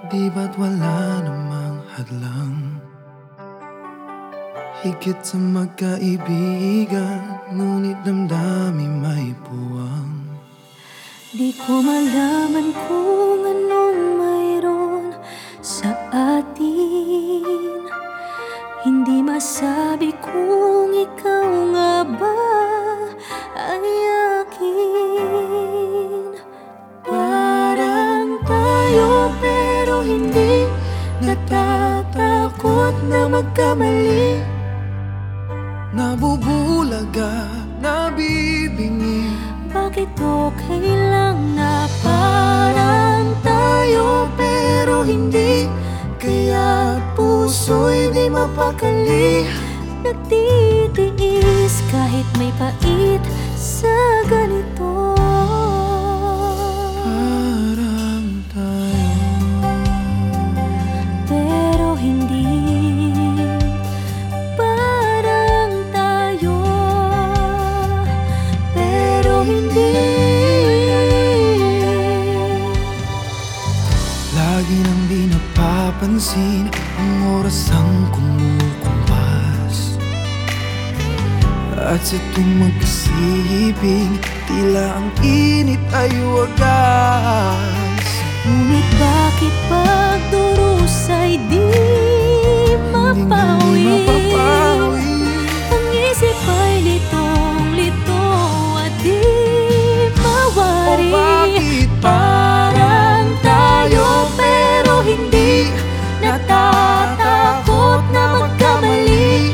Di ba't wala namang hadlang higit sa magkaibigan, ngunit damdamin may puwang. Di ko malaman kung anong mayroon sa atin. Hindi masabi kung ikaw nga ba ay akin. Parang tayo pero hindi natatakot na magkamali. Nabubulaga, nabibingi. Bakit okay lang na parang tayo pero hindi? Kaya puso'y di mapakali. Nagtitiis kahit may pait sa ganito. Parang tayo Pero hindi. Parang tayo pero hindi. lagi nang di napapansin ang oras ang kumukumpas. At sa tuwing magkasibing, tila ang init ay wagas. Ngunit bakit pagdurusay di mapawi? Ang isip ay litong-lito at di mawari. O bakit Parang tayo pero hindi natatakot na magkamali.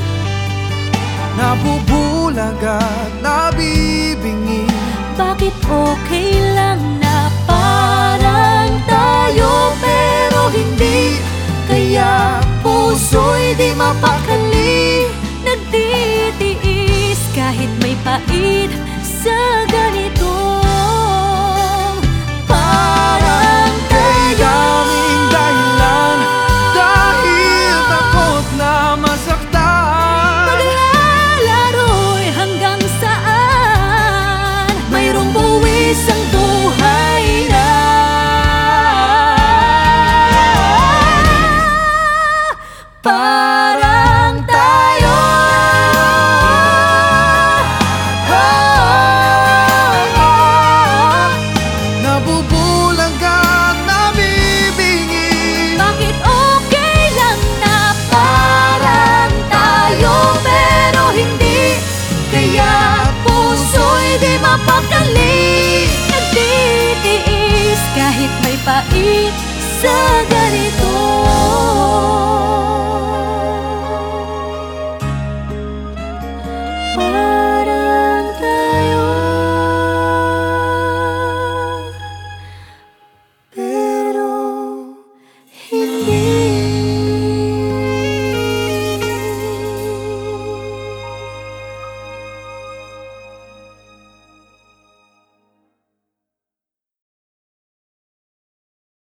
Nabubulaga, nabibingi. Bakit okay lang na parang tayo pero hindi? Kaya puso'y di mapakali. Nagtitiis kahit may pait sa ganito. Parang tayo Daming dahilan dahil takot na masaktan. paglalaro'y hanggang saan? Mayroong buwis ang buhay na parang tayo. Nabubulaga, nabibingi. Bakit okay lang na parang tayo pero hindi? Kaya puso'y di mapakali. Nagtitiis kahit may pait sa ganito.